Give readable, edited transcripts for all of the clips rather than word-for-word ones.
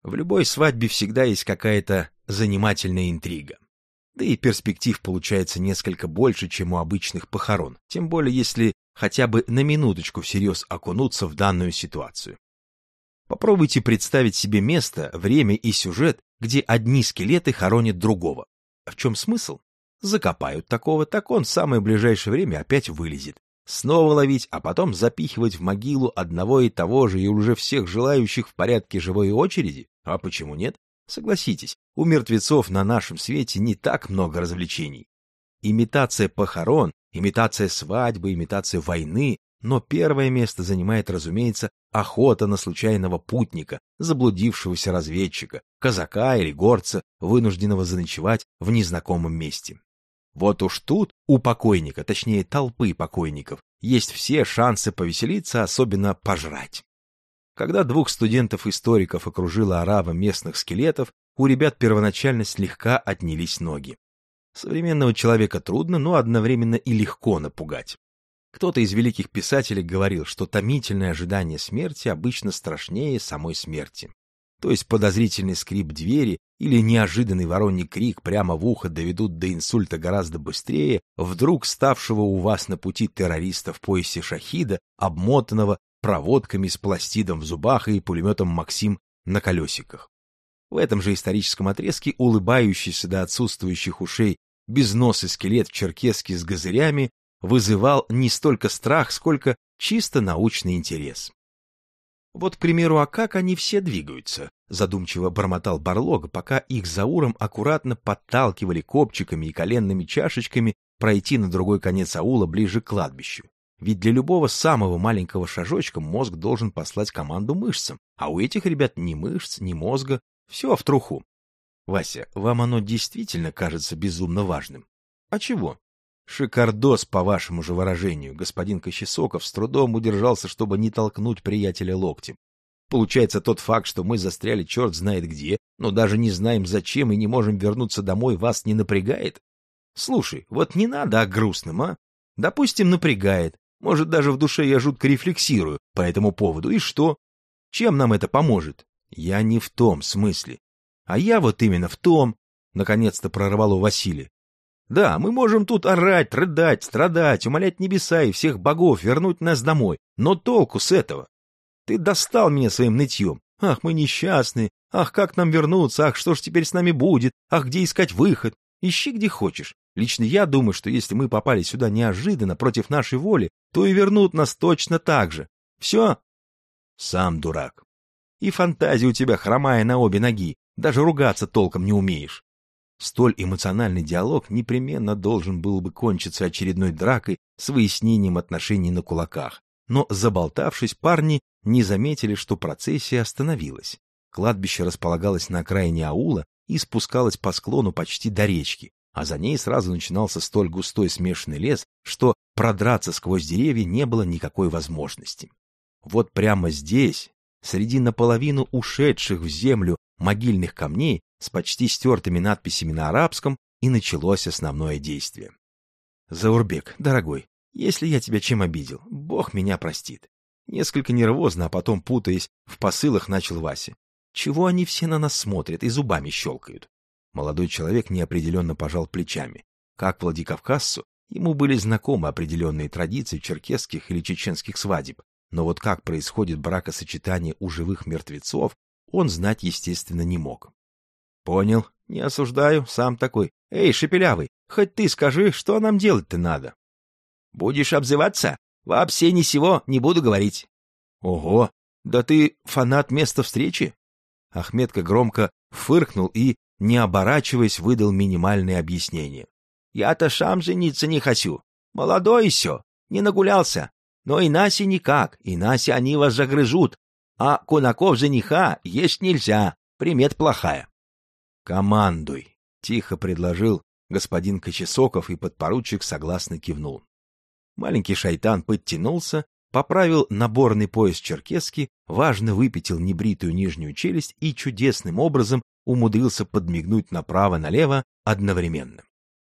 В любой свадьбе всегда есть какая-то занимательная интрига. Да и перспектив получается несколько больше, чем у обычных похорон, тем более если хотя бы на минуточку всерьез окунуться в данную ситуацию. Попробуйте представить себе место, время и сюжет, где одни скелеты хоронят другого. А в чем смысл? Закопают такого, так он в самое ближайшее время опять вылезет. Снова ловить, а потом запихивать в могилу одного и того же и уже всех желающих в порядке живой очереди? А почему нет? Согласитесь, у мертвецов на нашем свете не так много развлечений. Имитация похорон, имитация свадьбы, имитация войны, но первое место занимает, разумеется, охота на случайного путника, заблудившегося разведчика, казака или горца, вынужденного заночевать в незнакомом месте. Вот уж тут у покойника, точнее толпы покойников, есть все шансы повеселиться, особенно пожрать. Когда двух студентов-историков окружила орава местных скелетов, у ребят первоначально слегка отнялись ноги. Современного человека трудно, но одновременно и легко напугать. Кто-то из великих писателей говорил, что томительное ожидание смерти обычно страшнее самой смерти. То есть подозрительный скрип двери или неожиданный вороний крик прямо в ухо доведут до инсульта гораздо быстрее вдруг ставшего у вас на пути террориста в поясе шахида, обмотанного проводками с пластидом в зубах и пулеметом «Максим» на колесиках. В этом же историческом отрезке улыбающийся до отсутствующих ушей безносый скелет в черкеске с газырями вызывал не столько страх, сколько чисто научный интерес. «Вот, к примеру, а как они все двигаются?» — задумчиво бормотал Барлог, пока их за Уром аккуратно подталкивали копчиками и коленными чашечками пройти на другой конец аула ближе к кладбищу. Ведь для любого самого маленького шажочка мозг должен послать команду мышцам, а у этих ребят ни мышц, ни мозга, все в труху. Вася, вам оно действительно кажется безумно важным? А чего? Шикардос, по вашему же выражению, господин Кощесоков с трудом удержался, чтобы не толкнуть приятеля локтем. Получается, тот факт, что мы застряли черт знает где, но даже не знаем зачем и не можем вернуться домой, вас не напрягает? Слушай, вот не надо о грустном, а? Допустим, напрягает. Может, даже в душе я жутко рефлексирую по этому поводу. И что? Чем нам это поможет? Я не в том смысле. А я вот именно в том, наконец-то прорвало Василия. Да, мы можем тут орать, рыдать, страдать, умолять небеса и всех богов вернуть нас домой. Но толку с этого? Ты достал меня своим нытьем. Ах, мы несчастные. Ах, как нам вернуться? Ах, что ж теперь с нами будет? Ах, где искать выход? Ищи где хочешь. Лично я думаю, что если мы попали сюда неожиданно против нашей воли, то и вернут нас точно так же. Все? Сам дурак. И фантазия у тебя хромая на обе ноги. Даже ругаться толком не умеешь. Столь эмоциональный диалог непременно должен был бы кончиться очередной дракой с выяснением отношений на кулаках. Но, заболтавшись, парни не заметили, что процессия остановилась. Кладбище располагалось на окраине аула и спускалось по склону почти до речки, а за ней сразу начинался столь густой смешанный лес, что продраться сквозь деревья не было никакой возможности. Вот прямо здесь, среди наполовину ушедших в землю могильных камней с почти стертыми надписями на арабском, и началось основное действие. Заурбек, дорогой, если я тебя чем обидел, Бог меня простит. Несколько нервозно, а потом, путаясь в посылах, начал Вася. Чего они все на нас смотрят и зубами щелкают? Молодой человек неопределенно пожал плечами. Как владикавказцу, ему были знакомы определенные традиции черкесских или чеченских свадеб, но вот как происходит бракосочетание у живых мертвецов, он знать, естественно, не мог. Понял, не осуждаю, сам такой. Эй, шепелявый, хоть ты скажи, что нам делать-то надо? Будешь обзываться? Вообще ни сего не буду говорить. Ого, да ты фанат места встречи? Ахметка громко фыркнул и, не оборачиваясь, выдал минимальное объяснение. Я-то сам жениться не хочу. Молодой еще, не нагулялся. Но иначе никак, иначе они вас загрызут. А кунаков жениха есть нельзя, примет плохая. «Командуй», — тихо предложил господин Кочесоков, и подпоручик согласно кивнул. Маленький шайтан подтянулся, поправил наборный пояс черкески, важно выпятил небритую нижнюю челюсть и чудесным образом умудрился подмигнуть направо-налево одновременно.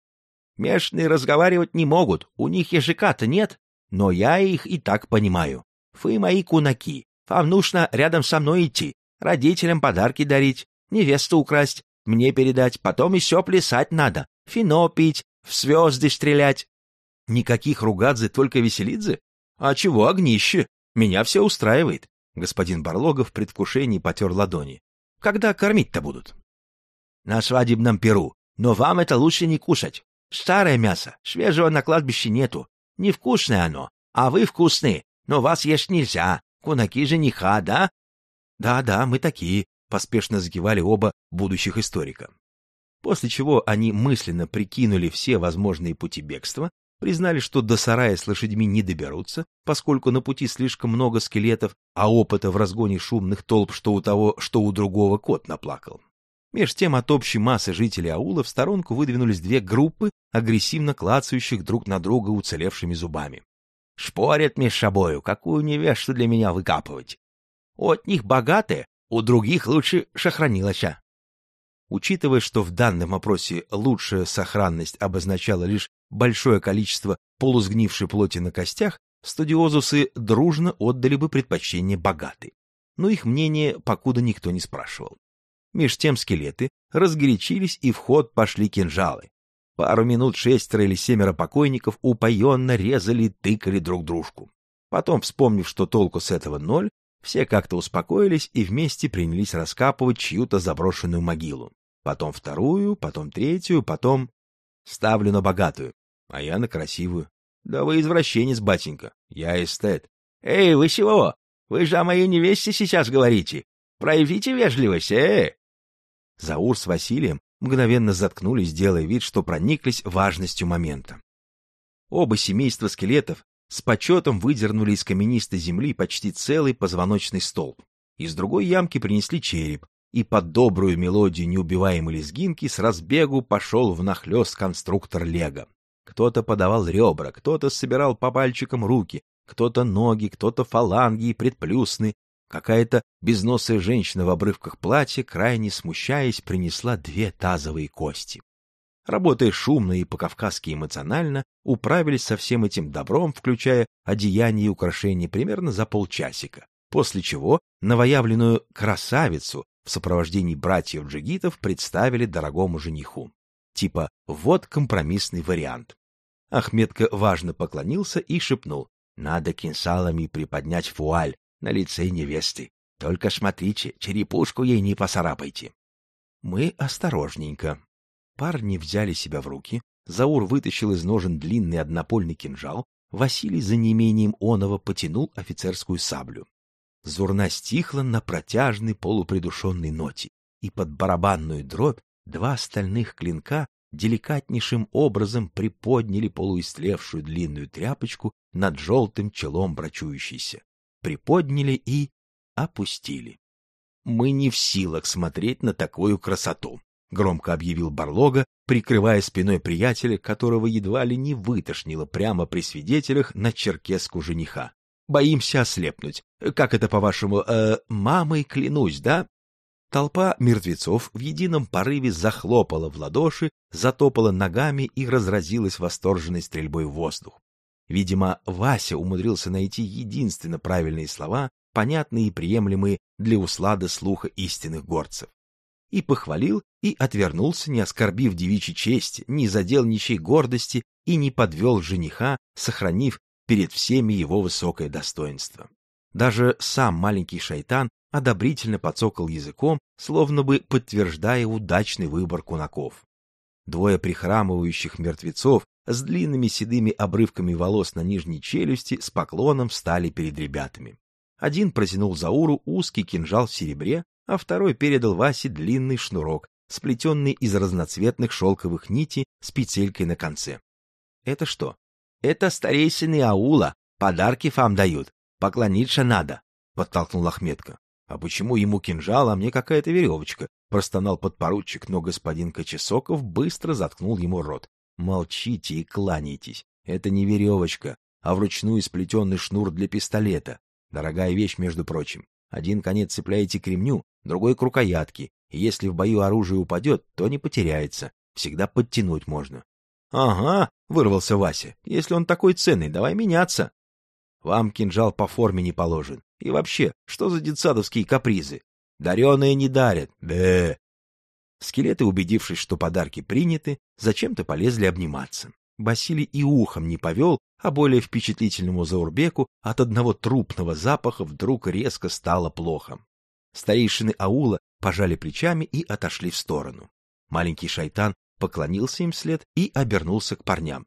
«Местные разговаривать не могут, у них языка-то нет, но я их и так понимаю. Вы мои кунаки, вам нужно рядом со мной идти, Родителям подарки дарить, невесту украсть, мне передать, потом еще плясать надо, вино пить, в звезды стрелять. Никаких Ругадзе, только веселидзе? А чего огнище? Меня все устраивает. Господин Барлога в предвкушении потер ладони. Когда кормить-то будут? На свадебном пиру, но вам это лучше не кушать. Старое мясо, свежего на кладбище нету. Невкусное оно, а вы вкусные, но вас есть нельзя. Кунаки жениха, да? Да, мы такие, поспешно закивали оба будущих историка. После чего они мысленно прикинули все возможные пути бегства, признали, что до сарая с лошадьми не доберутся, поскольку на пути слишком много скелетов, а опыта в разгоне шумных толп что у того, что у другого кот наплакал. Меж тем от общей массы жителей аула в сторонку выдвинулись две группы, агрессивно клацающих друг на друга уцелевшими зубами. Шпорят меж собою, какую невесту для меня выкапывать. От них богатые, у других лучше сохранилася. Учитывая, что в данном опросе лучшая сохранность обозначала лишь большое количество полусгнившей плоти на костях, студиозусы дружно отдали бы предпочтение богатой. Но их мнение покуда никто не спрашивал. Меж тем скелеты разгорячились, и в ход пошли кинжалы. Пару минут 6 или 7 покойников упоенно резали и тыкали друг дружку. Потом, вспомнив, что толку с этого 0, все как-то успокоились и вместе принялись раскапывать чью-то заброшенную могилу. Потом вторую, потом третью, потом... Ставлю на богатую, а я на красивую. Да вы извращенец, батенька, я эстет. Эй, вы чего? Вы же о моей невесте сейчас говорите. Проявите вежливость, Заур с Василием мгновенно заткнулись, делая вид, что прониклись важностью момента. Оба семейства скелетов с почетом выдернули из каменистой земли почти целый позвоночный столб. Из другой ямки принесли череп, и под добрую мелодию неубиваемой лезгинки с разбегу пошел внахлёст конструктор лего. Кто-то подавал ребра, кто-то собирал по пальчикам руки, кто-то ноги, кто-то фаланги и предплюсны. Какая-то безносая женщина в обрывках платья, крайне смущаясь, принесла 2 тазовые кости. Работая шумно и по-кавказски эмоционально, управились со всем этим добром, включая одеяние и украшения, примерно за полчасика, после чего новоявленную красавицу в сопровождении братьев-джигитов представили дорогому жениху. Типа вот компромиссный вариант. Ахметка важно поклонился и шепнул: «Надо кинжалами приподнять вуаль на лице невесты. Только смотрите, черепушку ей не поцарапайте». Мы осторожненько. Парни взяли себя в руки, Заур вытащил из ножен длинный однопольный кинжал, Василий за неимением оного потянул офицерскую саблю. Зурна стихла на протяжной полупридушенной ноте, и под барабанную дробь 2 стальных клинка деликатнейшим образом приподняли полуистлевшую длинную тряпочку над желтым челом брачующейся. Приподняли и опустили. «Мы не в силах смотреть на такую красоту», — громко объявил Барлога, прикрывая спиной приятеля, которого едва ли не вытошнило прямо при свидетелях на черкеску жениха. «Боимся ослепнуть. Как это, по-вашему, мамой клянусь, да?» Толпа мертвецов в едином порыве захлопала в ладоши, затопала ногами и разразилась восторженной стрельбой в воздух. Видимо, Вася умудрился найти единственно правильные слова, понятные и приемлемые для услада слуха истинных горцев. И похвалил, и отвернулся, не оскорбив девичьей чести, не задел ничьей гордости и не подвел жениха, сохранив перед всеми его высокое достоинство. Даже сам маленький шайтан одобрительно подцокал языком, словно бы подтверждая удачный выбор кунаков. 2 прихрамывающих мертвецов с длинными седыми обрывками волос на нижней челюсти с поклоном встали перед ребятами. Один протянул Зауру узкий кинжал в серебре, а второй передал Васе длинный шнурок, сплетенный из разноцветных шелковых нитей с петелькой на конце. «Это что?» «Это старейшины аула, подарки вам дают, поклониться надо», — подтолкнул Ахметка. «А почему ему кинжал, а мне какая-то веревочка?» — простонал подпоручик, но господин Кочесоков быстро заткнул ему рот. «Молчите и кланяйтесь. Это не веревочка, а вручную сплетенный шнур для пистолета. Дорогая вещь, между прочим. Один конец цепляете к ремню, другой к рукоятке, и если в бою оружие упадет, то не потеряется. Всегда подтянуть можно». «Ага», — вырвался Вася, — «если он такой ценный, давай меняться». «Вам кинжал по форме не положен. И вообще, что за детсадовские капризы? Дареные не дарят. Бе. Скелеты, убедившись, что подарки приняты, зачем-то полезли обниматься. Василий и ухом не повел, а более впечатлительному Заурбеку от одного трупного запаха вдруг резко стало плохо. Старейшины аула пожали плечами и отошли в сторону. Маленький шайтан поклонился им вслед и обернулся к парням.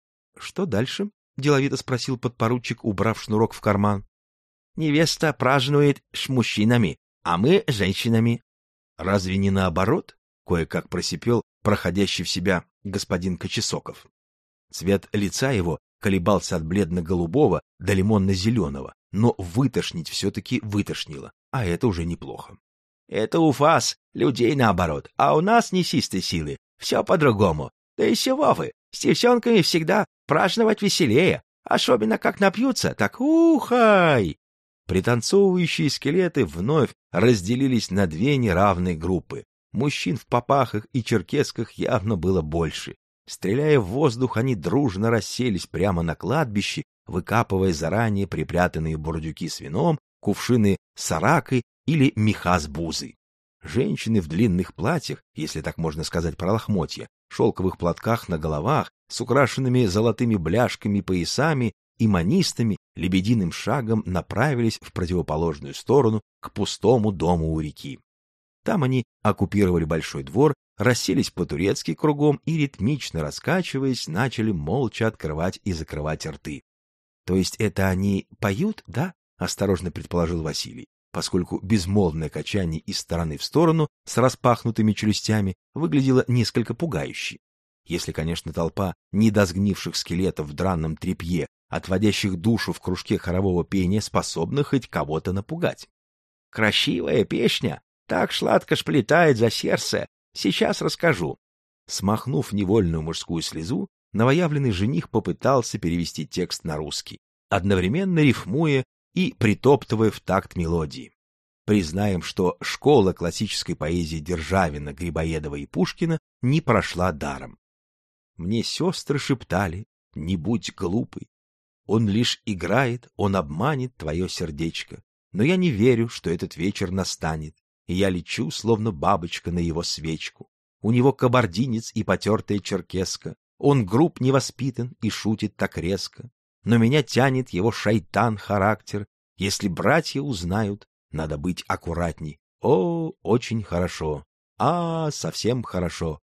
— Что дальше? — деловито спросил подпоручик, убрав шнурок в карман. — Невеста празднует с мужчинами, а мы с женщинами. — Разве не наоборот? — кое-как просипел проходящий в себя господин Кочесоков. Цвет лица его колебался от бледно-голубого до лимонно-зеленого, но вытошнить все-таки вытошнило, а это уже неплохо. — Это у вас, людей наоборот, а у нас несистой силы, все по-другому. Да и чего вы, с девчонками всегда праздновать веселее, особенно как напьются, так ухай! Пританцовывающие скелеты вновь разделились на две неравные группы. Мужчин в папахах и черкесках явно было больше. Стреляя в воздух, они дружно расселись прямо на кладбище, выкапывая заранее припрятанные бурдюки с вином, кувшины с аракой или меха с бузой. Женщины в длинных платьях, если так можно сказать про лохмотья, шелковых платках на головах, с украшенными золотыми бляшками поясами и манистами, лебединым шагом направились в противоположную сторону к пустому дому у реки. Там они оккупировали большой двор, расселись по-турецки кругом и, ритмично раскачиваясь, начали молча открывать и закрывать рты. — То есть это они поют, да? — осторожно предположил Василий, поскольку безмолвное качание из стороны в сторону с распахнутыми челюстями выглядело несколько пугающе. Если, конечно, толпа недосгнивших скелетов в дранном тряпье, отводящих душу в кружке хорового пения, способна хоть кого-то напугать. — Красивая песня, так сладко сплетает за сердце. Сейчас расскажу. Смахнув невольную мужскую слезу, новоявленный жених попытался перевести текст на русский, одновременно рифмуя и притоптывая в такт мелодии. Признаем, что школа классической поэзии Державина, Грибоедова и Пушкина не прошла даром. Мне сестры шептали: не будь глупый. Он лишь играет, он обманет твое сердечко. Но я не верю, что этот вечер настанет, и я лечу, словно бабочка, на его свечку. У него кабардинец и потертая черкеска. Он груб, невоспитан и шутит так резко. Но меня тянет его шайтан-характер. Если братья узнают, надо быть аккуратней. О, очень хорошо. А, совсем хорошо.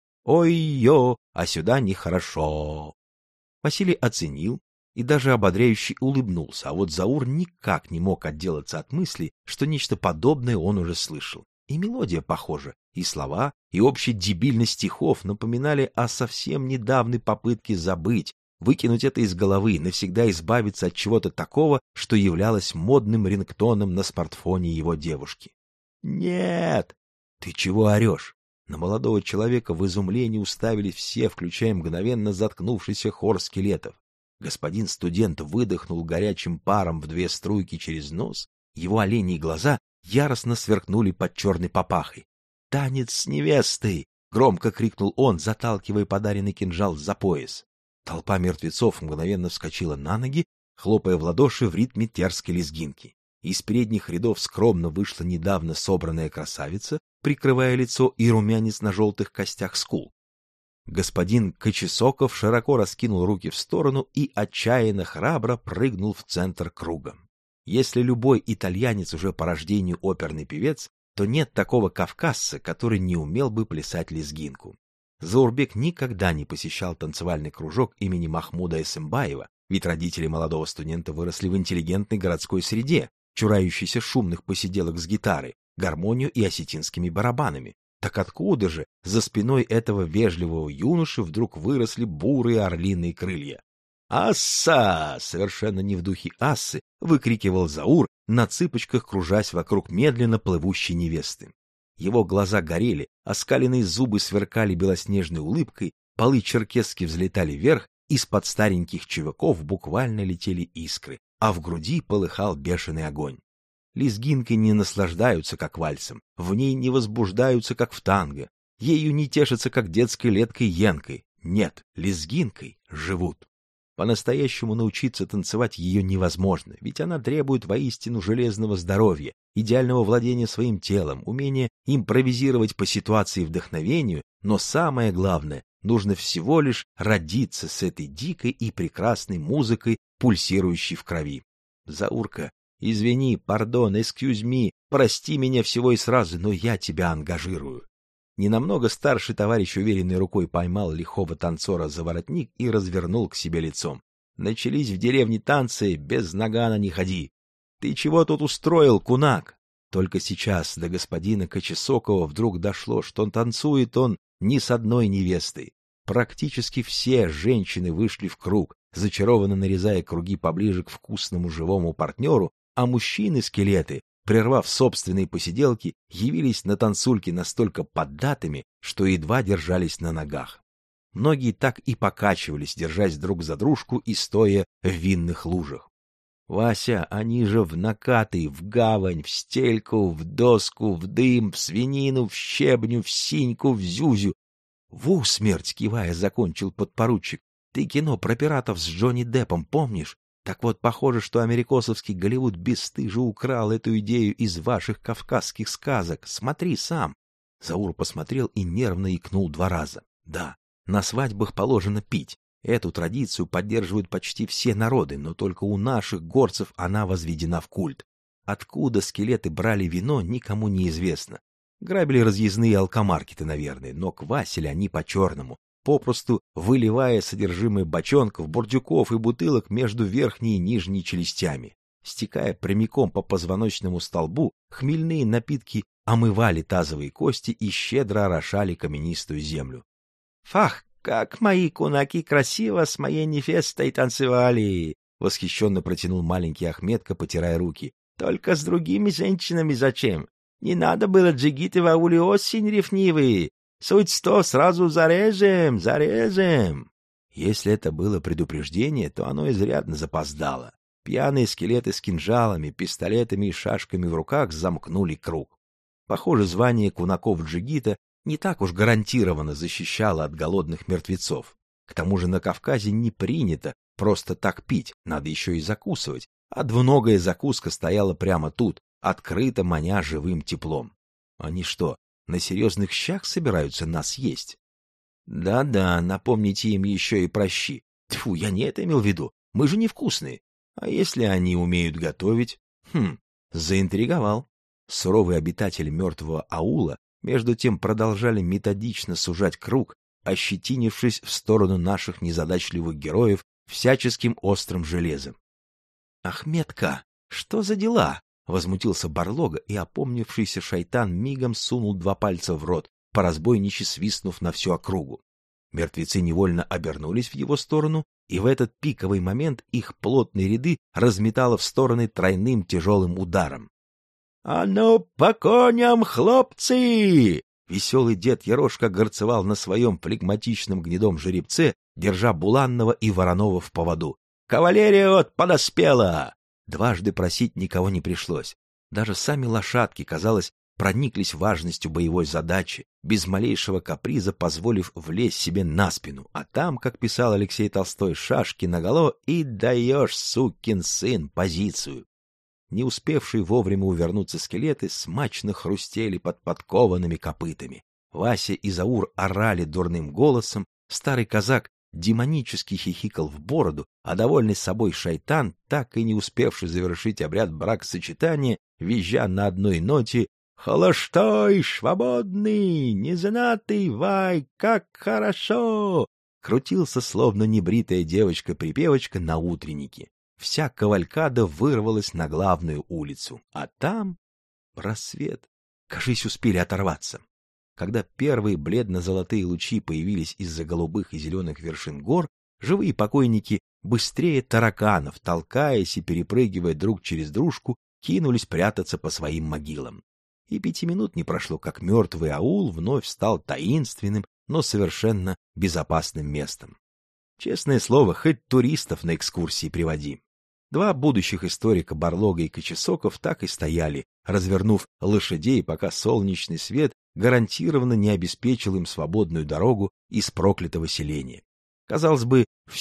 Ой-ё, а сюда нехорошо. Василий оценил и даже ободряюще улыбнулся, а вот Заур никак не мог отделаться от мысли, что нечто подобное он уже слышал. И мелодия похожа, и слова, и общая дебильность стихов напоминали о совсем недавней попытке забыть, выкинуть это из головы, навсегда избавиться от чего-то такого, что являлось модным рингтоном на смартфоне его девушки. «Нет!» «Ты чего орешь?» На молодого человека в изумлении уставились все, включая мгновенно заткнувшийся хор скелетов. Господин студент выдохнул горячим паром в две струйки через нос, его оленьи глаза яростно сверкнули под черной папахой. «Танец с невестой!» — громко крикнул он, заталкивая подаренный кинжал за пояс. Толпа мертвецов мгновенно вскочила на ноги, хлопая в ладоши в ритме терской лезгинки. Из передних рядов скромно вышла недавно собранная красавица, прикрывая лицо и румянец на желтых костях скул. Господин Кочесоков широко раскинул руки в сторону и отчаянно храбро прыгнул в центр круга. Если любой итальянец уже по рождению оперный певец, то нет такого кавказца, который не умел бы плясать лезгинку. Заурбек никогда не посещал танцевальный кружок имени Махмуда Эсэмбаева, ведь родители молодого студента выросли в интеллигентной городской среде, чурающейся шумных посиделок с гитарой, гармонию и осетинскими барабанами. Так откуда же за спиной этого вежливого юноши вдруг выросли бурые орлиные крылья? «Асса!» — совершенно не в духе ассы выкрикивал Заур, на цыпочках кружась вокруг медленно плывущей невесты. Его глаза горели, оскаленные зубы сверкали белоснежной улыбкой, полы черкесски взлетали вверх, из-под стареньких чевяков буквально летели искры, а в груди полыхал бешеный огонь. Лезгинкой не наслаждаются, как вальсом, в ней не возбуждаются, как в танго, ею не тешатся, как детской леткой-янкой. Нет, лезгинкой живут. По-настоящему научиться танцевать ее невозможно, ведь она требует воистину железного здоровья, идеального владения своим телом, умения импровизировать по ситуации и вдохновению, но самое главное, нужно всего лишь родиться с этой дикой и прекрасной музыкой, пульсирующей в крови. Заурка, извини, пардон, excuse me, прости меня всего и сразу, но я тебя ангажирую. Ненамного старший товарищ уверенной рукой поймал лихого танцора за воротник и развернул к себе лицом. Начались в деревне танцы, без нагана не ходи. Ты чего тут устроил, кунак? Только сейчас до господина Кочесокова вдруг дошло, что танцует он не с одной невестой. Практически все женщины вышли в круг, зачарованно нарезая круги поближе к вкусному живому партнеру, а мужчины-скелеты, прервав собственные посиделки, явились на танцульке настолько поддатыми, что едва держались на ногах. Многие так и покачивались, держась друг за дружку и стоя в винных лужах. Вася, они же в накаты, в гавань, в стельку, в доску, в дым, в свинину, в щебню, в синьку, в зюзю. В усмерть, кивая, закончил подпоручик. Ты кино про пиратов с Джонни Деппом помнишь? Так вот, похоже, что америкосовский Голливуд бесстыжо украл эту идею из ваших кавказских сказок. Смотри сам. Заур посмотрел и нервно икнул 2 раза. Да, на свадьбах положено пить. Эту традицию поддерживают почти все народы, но только у наших горцев она возведена в культ. Откуда скелеты брали вино, никому не известно. Грабили разъездные алкомаркеты, наверное, но квасили они по-черному, попросту выливая содержимое бочонков, бурдюков и бутылок между верхней и нижней челюстями. Стекая прямиком по позвоночному столбу, хмельные напитки омывали тазовые кости и щедро орошали каменистую землю. «Фах, как мои кунаки красиво с моей невестой танцевали!» — восхищенно протянул маленький Ахметка, потирая руки. «Только с другими женщинами зачем? Не надо было, джигиты в ауле осень ревнивые! Суть 100, сразу зарежем, зарежем!» Если это было предупреждение, то оно изрядно запоздало. Пьяные скелеты с кинжалами, пистолетами и шашками в руках замкнули круг. Похоже, звание кунаков-джигита не так уж гарантированно защищало от голодных мертвецов. К тому же на Кавказе не принято просто так пить, надо еще и закусывать, а двуногая закуска стояла прямо тут, открыто маня живым теплом. Они что, на серьезных щах собираются нас есть? Да-да, напомните им еще и про щи. Тьфу, я не это имел в виду, мы же невкусные. А если они умеют готовить? Заинтриговал. Суровые обитатели мертвого аула между тем продолжали методично сужать круг, ощетинившись в сторону наших незадачливых героев всяческим острым железом. «Ахметка, что за дела?» — возмутился Барлога, и опомнившийся шайтан мигом сунул 2 пальца в рот, поразбойниче свистнув на всю округу. Мертвецы невольно обернулись в его сторону, и в этот пиковый момент их плотные ряды разметало в стороны тройным тяжелым ударом. «А ну, по коням, хлопцы!» Веселый дед Ерошка горцевал на своем флегматичном гнедом жеребце, держа Буланного и Воронова в поводу. «Кавалерия вот подоспела!» Дважды просить никого не пришлось. Даже сами лошадки, казалось, прониклись важностью боевой задачи, без малейшего каприза позволив влезть себе на спину, а там, как писал Алексей Толстой, шашки наголо и даешь, сукин сын, позицию. Не успевшие вовремя увернуться скелеты смачно хрустели под подкованными копытами. Вася и Заур орали дурным голосом, старый казак демонически хихикал в бороду, а довольный собой шайтан, так и не успевший завершить обряд бракосочетания, визжа на одной ноте: «Холостой, свободный, незанатый, вай, как хорошо!» крутился, словно небритая девочка-припевочка на утреннике. Вся кавалькада вырвалась на главную улицу, а там рассвет. Кажись, успели оторваться. Когда первые бледно-золотые лучи появились из-за голубых и зеленых вершин гор, живые покойники быстрее тараканов, толкаясь и перепрыгивая друг через дружку, кинулись прятаться по своим могилам. И 5 минут не прошло, как мертвый аул вновь стал таинственным, но совершенно безопасным местом. Честное слово, хоть туристов на экскурсии приводи. 2 будущих историка Барлога и Кочесоков так и стояли, развернув лошадей, пока солнечный свет гарантированно не обеспечил им свободную дорогу из проклятого селения. Казалось бы, все,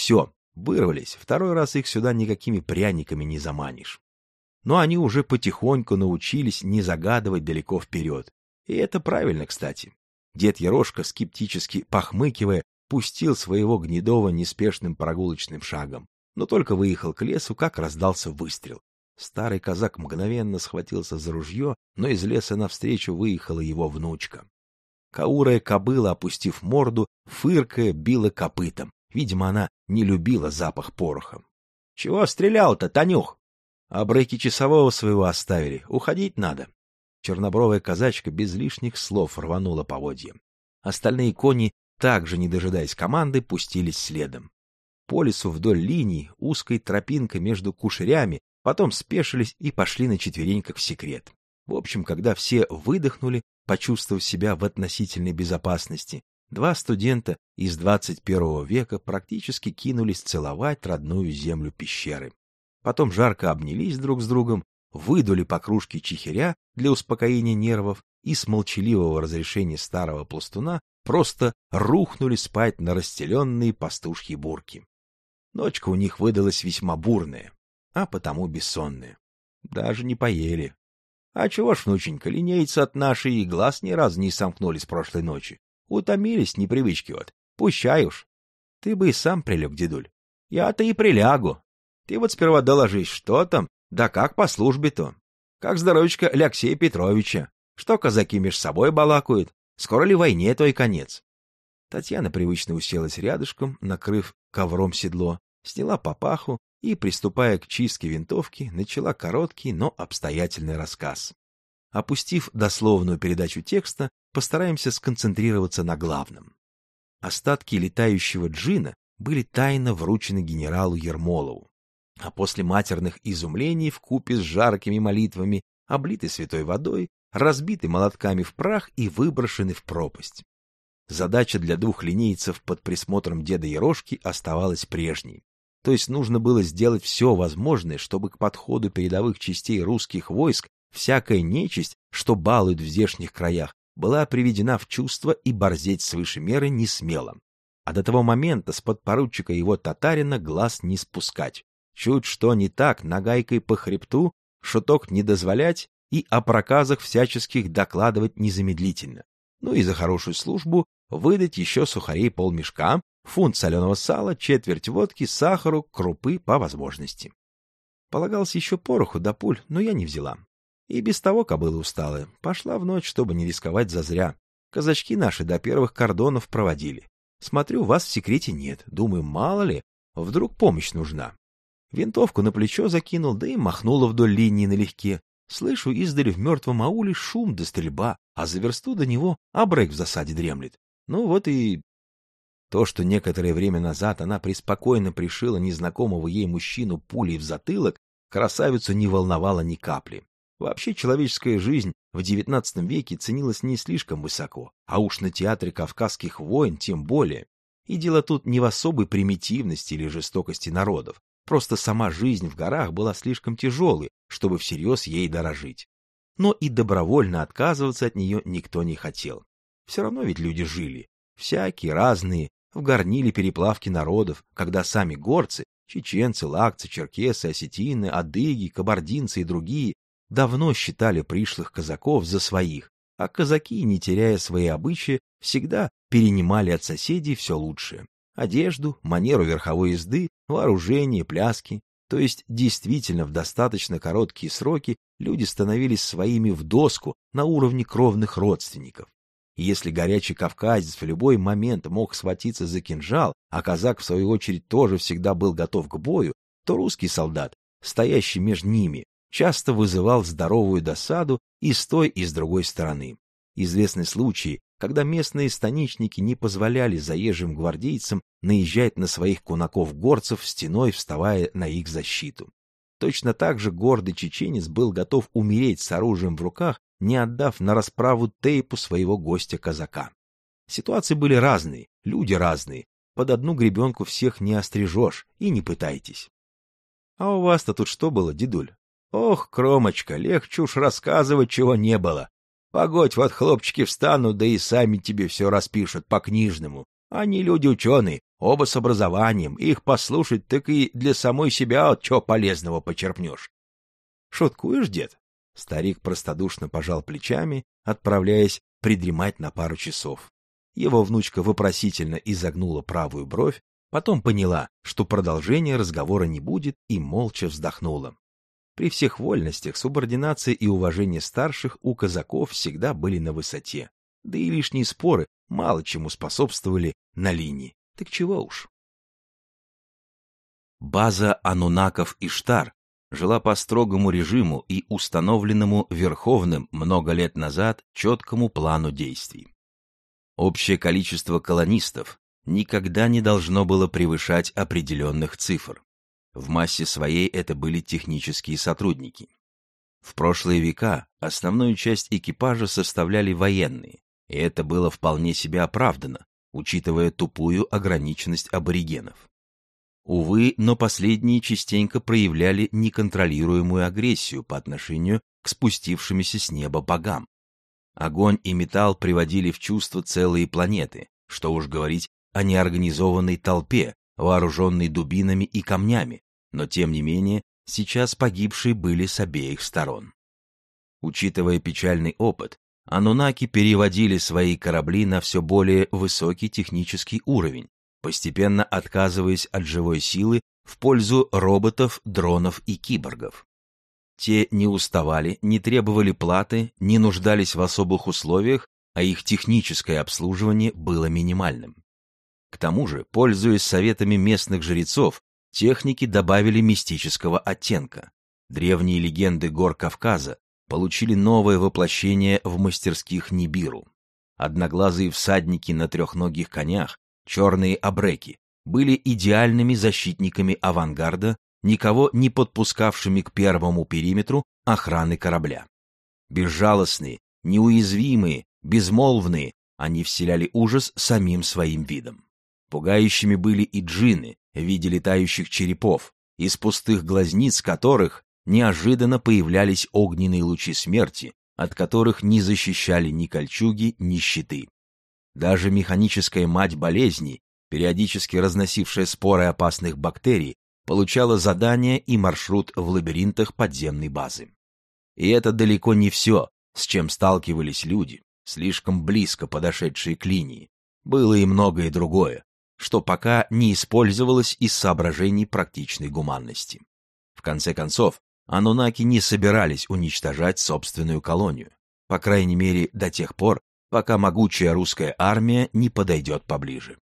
Вырвались, второй раз их сюда никакими пряниками не заманишь. Но они уже потихоньку научились не загадывать далеко вперед. И это правильно, кстати. Дед Ерошка, скептически похмыкивая, пустил своего Гнедова неспешным прогулочным шагом. Но только выехал к лесу, как раздался выстрел. Старый казак мгновенно схватился за ружье, но из леса навстречу выехала его внучка. Каурая кобыла, опустив морду, фыркая, била копытом. Видимо, она не любила запах пороха. — Чего стрелял-то, Танюх? — А брейки часового своего оставили. Уходить надо. Чернобровая казачка без лишних слов рванула поводья. Остальные кони, также не дожидаясь команды, пустились следом. По лесу вдоль линии, узкой тропинкой между кушерями, потом спешились и пошли на четвереньках в секрет. В общем, когда все выдохнули, почувствовав себя в относительной безопасности, два студента из 21 века практически кинулись целовать родную землю пещеры. Потом жарко обнялись друг с другом, выдули по кружке чихиря для успокоения нервов и с молчаливого разрешения старого пластуна просто рухнули спать на расстеленные пастушьи бурки. Ночка у них выдалась весьма бурная, а потому бессонная. Даже не поели. А чего ж, внученька, линейцы от нашей и глаз ни разу не сомкнули с прошлой ночи. Утомились непривычки вот. Пущай уж. Ты бы и сам прилег, дедуль. Я-то и прилягу. Ты вот сперва доложись, что там, да как по службе-то. Как здоровечко Алексея Петровича. Что казаки меж собой балакают? Скоро ли войне той конец? Татьяна привычно уселась рядышком, накрыв ковром седло, сняла папаху и, приступая к чистке винтовки, начала короткий, но обстоятельный рассказ. Опустив дословную передачу текста, постараемся сконцентрироваться на главном. Остатки летающего джина были тайно вручены генералу Ермолову, а после матерных изумлений вкупе с жаркими молитвами облиты святой водой, разбиты молотками в прах и выброшены в пропасть. Задача для двух линейцев под присмотром деда Ерошки оставалась прежней. То есть нужно было сделать все возможное, чтобы к подходу передовых частей русских войск всякая нечисть, что балует в здешних краях, была приведена в чувство и борзеть свыше меры не смела. А до того момента с подпоручика его татарина глаз не спускать. Чуть что не так, нагайкой по хребту, шуток не дозволять и о проказах всяческих докладывать незамедлительно. Ну и за хорошую службу выдать еще сухарей полмешка, фунт соленого сала, четверть водки, сахару, крупы по возможности. Полагался еще пороху да пуль, но я не взяла. И без того кобыла усталая. Пошла в ночь, чтобы не рисковать зазря. Казачки наши до первых кордонов проводили. Смотрю, вас в секрете нет. Думаю, мало ли, вдруг помощь нужна. Винтовку на плечо закинул, да и махнула вдоль линии налегке. Слышу издали в мертвом ауле шум да стрельба, а за версту до него абрек в засаде дремлет. Ну вот и... То, что некоторое время назад она преспокойно пришила незнакомого ей мужчину пулей в затылок, красавицу не волновало ни капли. Вообще человеческая жизнь в XIX веке ценилась не слишком высоко, а уж на театре Кавказских войн тем более. И дело тут не в особой примитивности или жестокости народов, просто сама жизнь в горах была слишком тяжелой, чтобы всерьез ей дорожить. Но и добровольно отказываться от нее никто не хотел. Все равно ведь люди жили, всякие, разные, в горниле переплавки народов, когда сами горцы, чеченцы, лакцы, черкесы, осетины, адыги, кабардинцы и другие, давно считали пришлых казаков за своих, а казаки, не теряя свои обычаи, всегда перенимали от соседей все лучшее. Одежду, манеру верховой езды, вооружение, пляски. То есть действительно в достаточно короткие сроки люди становились своими в доску на уровне кровных родственников. И если горячий кавказец в любой момент мог схватиться за кинжал, а казак в свою очередь тоже всегда был готов к бою, то русский солдат, стоящий между ними, часто вызывал здоровую досаду и с той, и с другой стороны. Известны случаи, когда местные станичники не позволяли заезжим гвардейцам наезжать на своих кунаков-горцев, стеной вставая на их защиту. Точно так же гордый чеченец был готов умереть с оружием в руках, не отдав на расправу тейпу своего гостя-казака. Ситуации были разные, люди разные, под одну гребенку всех не острижешь и не пытайтесь. — А у вас-то тут что было, дедуль? — Ох, Кромочка, легче уж рассказывать, чего не было. Погодь, вот хлопчики встанут, да и сами тебе все распишут по-книжному. Они люди-ученые, оба с образованием, их послушать, так и для самой себя от чего полезного почерпнешь. Шуткуешь, дед? Старик простодушно пожал плечами, отправляясь придремать на пару часов. Его внучка вопросительно изогнула правую бровь, потом поняла, что продолжения разговора не будет, и молча вздохнула. При всех вольностях субординация и уважение старших у казаков всегда были на высоте, да и лишние споры мало чему способствовали на линии. Так чего уж. База анунаков Иштар жила по строгому режиму и установленному Верховным много лет назад четкому плану действий. Общее количество колонистов никогда не должно было превышать определенных цифр. В массе своей это были технические сотрудники. В прошлые века основную часть экипажа составляли военные, и это было вполне себе оправдано, учитывая тупую ограниченность аборигенов. Увы, но последние частенько проявляли неконтролируемую агрессию по отношению к спустившимся с неба богам. Огонь и металл приводили в чувство целые планеты, что уж говорить о неорганизованной толпе, вооруженной дубинами и камнями, но тем не менее сейчас погибшие были с обеих сторон. Учитывая печальный опыт, анунаки переводили свои корабли на все более высокий технический уровень, постепенно отказываясь от живой силы в пользу роботов, дронов и киборгов. Те не уставали, не требовали платы, не нуждались в особых условиях, а их техническое обслуживание было минимальным. К тому же, пользуясь советами местных жрецов, техники добавили мистического оттенка. Древние легенды гор Кавказа получили новое воплощение в мастерских Нибиру. Одноглазые всадники на трехногих конях, черные абреки, были идеальными защитниками авангарда, никого не подпускавшими к первому периметру охраны корабля. Безжалостные, неуязвимые, безмолвные, они вселяли ужас самим своим видом. Пугающими были и джинны в виде летающих черепов, из пустых глазниц которых неожиданно появлялись огненные лучи смерти, от которых не защищали ни кольчуги, ни щиты. Даже механическая мать болезней, периодически разносившая споры опасных бактерий, получала задание и маршрут в лабиринтах подземной базы. И это далеко не все, с чем сталкивались люди, слишком близко подошедшие к линии. Было и многое другое, что пока не использовалось из соображений практичной гуманности. В конце концов, анунаки не собирались уничтожать собственную колонию, по крайней мере до тех пор, пока могучая русская армия не подойдет поближе.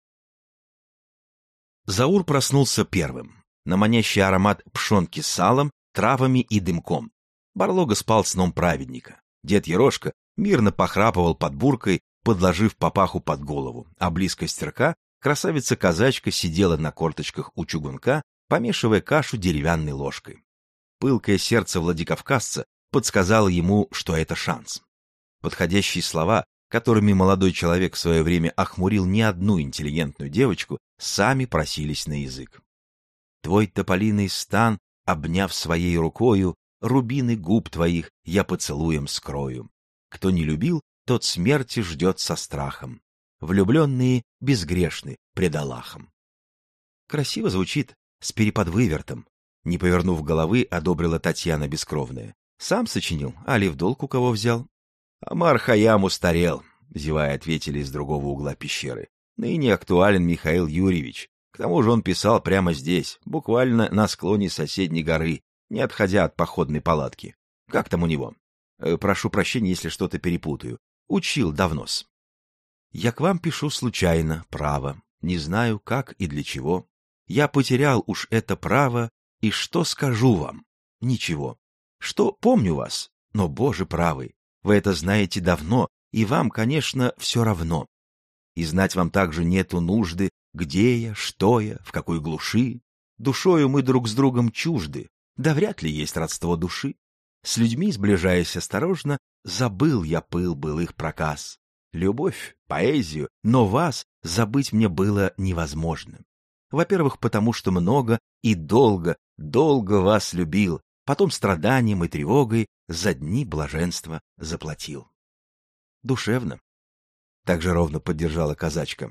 Заур проснулся первым, на манящий аромат пшенки с салом, травами и дымком. Барлога спал сном праведника. Дед Ерошка мирно похрапывал под буркой, подложив папаху под голову, а близ костерка красавица-казачка сидела на корточках у чугунка, помешивая кашу деревянной ложкой. Пылкое сердце владикавказца подсказало ему, что это шанс. Подходящие слова, которыми молодой человек в свое время охмурил не одну интеллигентную девочку, сами просились на язык. «Твой тополиный стан, обняв своей рукою, рубины губ твоих я поцелуем скрою. Кто не любил, тот смерти ждет со страхом. Влюбленные безгрешны пред Аллахом». Красиво звучит, с переподвывертом. Не повернув головы, одобрила Татьяна Бескровная. Сам сочинил, али в долг у кого взял? Омар Хайям устарел, зевая, ответили из другого угла пещеры. Ныне актуален Михаил Юрьевич. К тому же он писал прямо здесь, буквально на склоне соседней горы, не отходя от походной палатки. Как там у него? Прошу прощения, если что-то перепутаю. Учил давно-с. Я к вам пишу случайно, право. Не знаю, как и для чего. Я потерял уж это право, и что скажу вам? Ничего. Что помню вас, но, Боже правый, вы это знаете давно, и вам, конечно, все равно. И знать вам также нету нужды, где я, что я, в какой глуши. Душою мы друг с другом чужды, да вряд ли есть родство души. С людьми, сближаясь осторожно, забыл я пыл былых проказ. Любовь, поэзию, но вас забыть мне было невозможно. Во-первых, потому что много и долго вас любил, потом страданием и тревогой за дни блаженства заплатил. Душевно. Так же ровно поддержала казачка.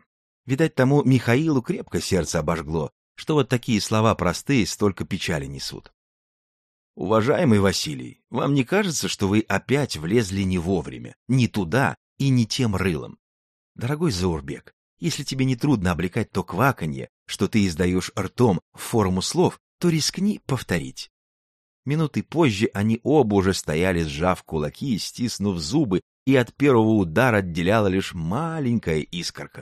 Видать, тому Михаилу крепко сердце обожгло, что вот такие слова простые столько печали несут. Уважаемый Василий, вам не кажется, что вы опять влезли не вовремя, не туда и не тем рылом? Дорогой Заурбек, если тебе не трудно облекать то кваканье, что ты издаешь ртом в форму слов, то рискни повторить. Минуты позже они оба уже стояли, сжав кулаки и стиснув зубы, и от первого удара отделяла лишь маленькая искорка.